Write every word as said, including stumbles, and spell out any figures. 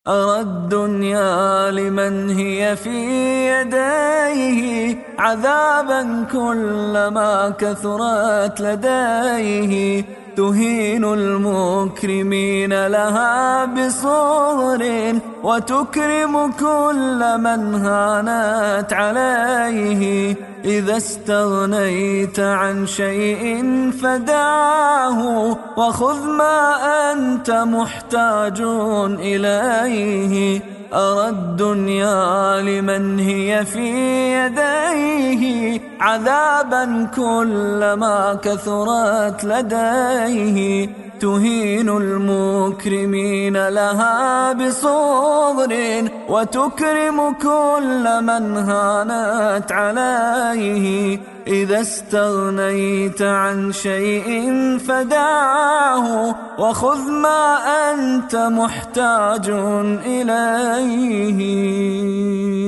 أرى الدنيا لمن هي في يديه عذابا كلما كثرت لديه، تهين المكرمين لها بصغر وتكرم كل من هانت عليه. إذا استغنيت عن شيء فدعه وخذ ما أنت محتاج إليه. أرى الدنيا لمن هي في يديه عذابا كلما كثرت لديه، تهين المكرمين لها بصغر وتكرم كل من هانت عليه. إذا استغنيت عن شيء فدعه وخذ ما أنت محتاج إليه.